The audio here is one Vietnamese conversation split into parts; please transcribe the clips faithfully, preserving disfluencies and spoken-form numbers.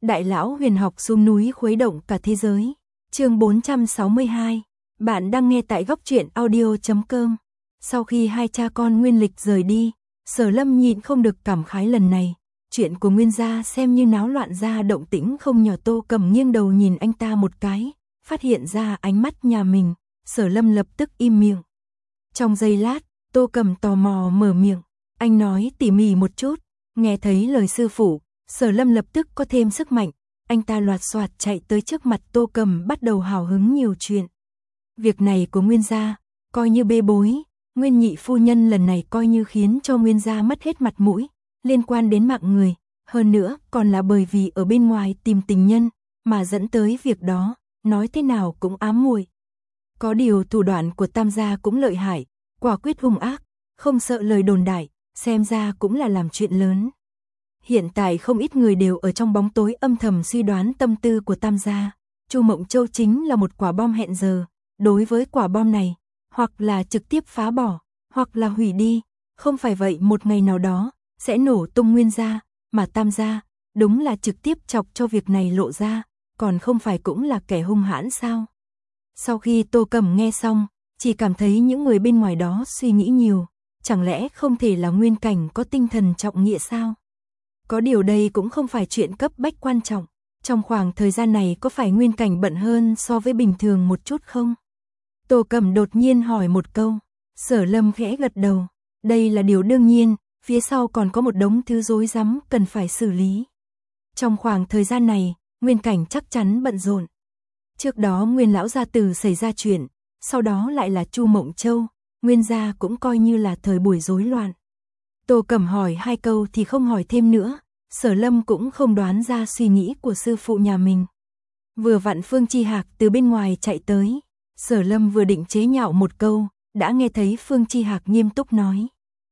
Đại lão huyền học xuống núi khuấy động cả thế giới. Chương bốn trăm sáu mươi hai. Bạn đang nghe tại góc truyện audio chấm com. Sau khi hai cha con Nguyên Lịch rời đi, Sở Lâm nhịn không được cảm khái lần này, chuyện của Nguyên gia xem như náo loạn ra động tĩnh không nhỏ. Tô Cầm nghiêng đầu nhìn anh ta một cái, phát hiện ra ánh mắt nhà mình, Sở Lâm lập tức im miệng. Trong giây lát, Tô Cầm tò mò mở miệng, anh nói tỉ mỉ một chút. Nghe thấy lời sư phụ, Sở Lâm lập tức có thêm sức mạnh, anh ta loạt soạt chạy tới trước mặt Tô Cầm bắt đầu hào hứng nhiều chuyện. Việc này của Nguyên gia, coi như bê bối, Nguyên nhị phu nhân lần này coi như khiến cho Nguyên gia mất hết mặt mũi, liên quan đến mạng người, hơn nữa còn là bởi vì ở bên ngoài tìm tình nhân, mà dẫn tới việc đó, nói thế nào cũng ám muội. Có điều thủ đoạn của Tam gia cũng lợi hại, quả quyết hung ác, không sợ lời đồn đại, xem ra cũng là làm chuyện lớn. Hiện tại không ít người đều ở trong bóng tối âm thầm suy đoán tâm tư của Tam gia. Chu Mộng Châu chính là một quả bom hẹn giờ, đối với quả bom này, hoặc là trực tiếp phá bỏ, hoặc là hủy đi, không phải vậy một ngày nào đó sẽ nổ tung Nguyên gia, mà Tam gia đúng là trực tiếp chọc cho việc này lộ ra, còn không phải cũng là kẻ hung hãn sao? Sau khi Tô Cầm nghe xong, chỉ cảm thấy những người bên ngoài đó suy nghĩ nhiều, chẳng lẽ không thể là Nguyên Cảnh có tinh thần trọng nghĩa sao? Có điều đây cũng không phải chuyện cấp bách quan trọng, trong khoảng thời gian này có phải Nguyên Cảnh bận hơn so với bình thường một chút không? Tô Cầm đột nhiên hỏi một câu, Sở Lâm khẽ gật đầu, đây là điều đương nhiên, phía sau còn có một đống thứ rối rắm cần phải xử lý. Trong khoảng thời gian này, Nguyên Cảnh chắc chắn bận rộn. Trước đó Nguyên lão gia tử xảy ra chuyện, sau đó lại là Chu Mộng Châu, Nguyên gia cũng coi như là thời buổi rối loạn. Tô Cầm hỏi hai câu thì không hỏi thêm nữa, Sở Lâm cũng không đoán ra suy nghĩ của sư phụ nhà mình. Vừa vặn Phương Chi Hạc từ bên ngoài chạy tới, Sở Lâm vừa định chế nhạo một câu, đã nghe thấy Phương Chi Hạc nghiêm túc nói.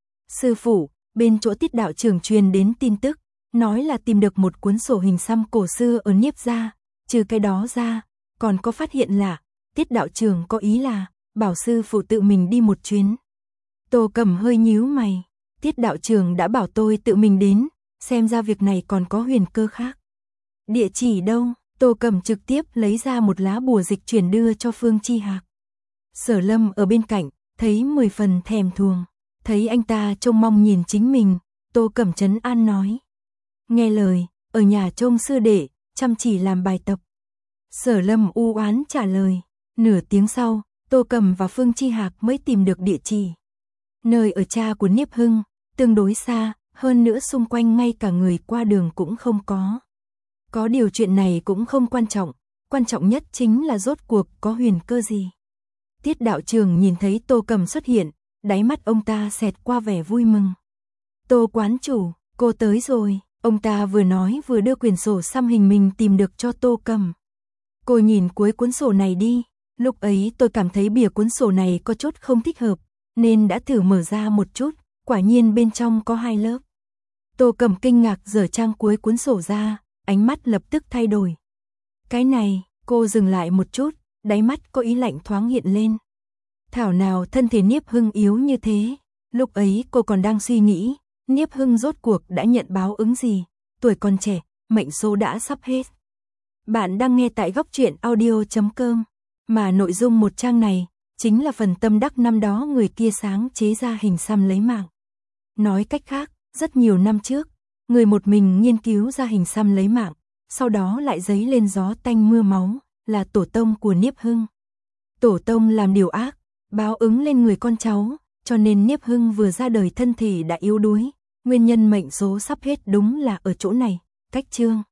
Sư phụ, bên chỗ Tiết đạo trưởng truyền đến tin tức, nói là tìm được một cuốn sổ hình xăm cổ xưa ở Niếp gia, trừ cái đó ra, còn có phát hiện là, Tiết đạo trưởng có ý là, bảo sư phụ tự mình đi một chuyến. Tô Cầm hơi nhíu mày, Tiết đạo trưởng đã bảo tôi tự mình đến, xem ra việc này còn có huyền cơ khác. Địa chỉ đâu? Tô Cầm trực tiếp lấy ra một lá bùa dịch chuyển đưa cho Phương Chi Hạc. Sở Lâm ở bên cạnh, thấy mười phần thèm thuồng, thấy anh ta trông mong nhìn chính mình, Tô Cầm trấn an nói. Nghe lời, ở nhà trông sư đệ, chăm chỉ làm bài tập. Sở Lâm u oán trả lời, nửa tiếng sau, Tô Cầm và Phương Chi Hạc mới tìm được địa chỉ. Nơi ở cha của Niếp Hưng, tương đối xa, hơn nữa xung quanh ngay cả người qua đường cũng không có. Có điều chuyện này cũng không quan trọng, quan trọng nhất chính là rốt cuộc có huyền cơ gì. Tiết đạo trưởng nhìn thấy Tô Cầm xuất hiện, đáy mắt ông ta xẹt qua vẻ vui mừng. Tô quán chủ, cô tới rồi, ông ta vừa nói vừa đưa quyển sổ xăm hình mình tìm được cho Tô Cầm. Cô nhìn cuối cuốn sổ này đi, lúc ấy tôi cảm thấy bìa cuốn sổ này có chút không thích hợp, nên đã thử mở ra một chút, quả nhiên bên trong có hai lớp. Tô Cầm kinh ngạc giở trang cuối cuốn sổ ra, ánh mắt lập tức thay đổi. Cái này, cô dừng lại một chút, đáy mắt có ý lạnh thoáng hiện lên. Thảo nào thân thể Niếp Hưng yếu như thế, lúc ấy cô còn đang suy nghĩ, Niếp Hưng rốt cuộc đã nhận báo ứng gì, tuổi còn trẻ, mệnh số đã sắp hết. Bạn đang nghe tại góc truyện audio chấm com, mà nội dung một trang này, chính là phần tâm đắc năm đó người kia sáng chế ra hình xăm lấy mạng. Nói cách khác, rất nhiều năm trước, người một mình nghiên cứu ra hình xăm lấy mạng, sau đó lại giấy lên gió tanh mưa máu, là tổ tông của Niếp Hưng. Tổ tông làm điều ác, báo ứng lên người con cháu, cho nên Niếp Hưng vừa ra đời thân thể đã yếu đuối, nguyên nhân mệnh số sắp hết đúng là ở chỗ này, cách chương.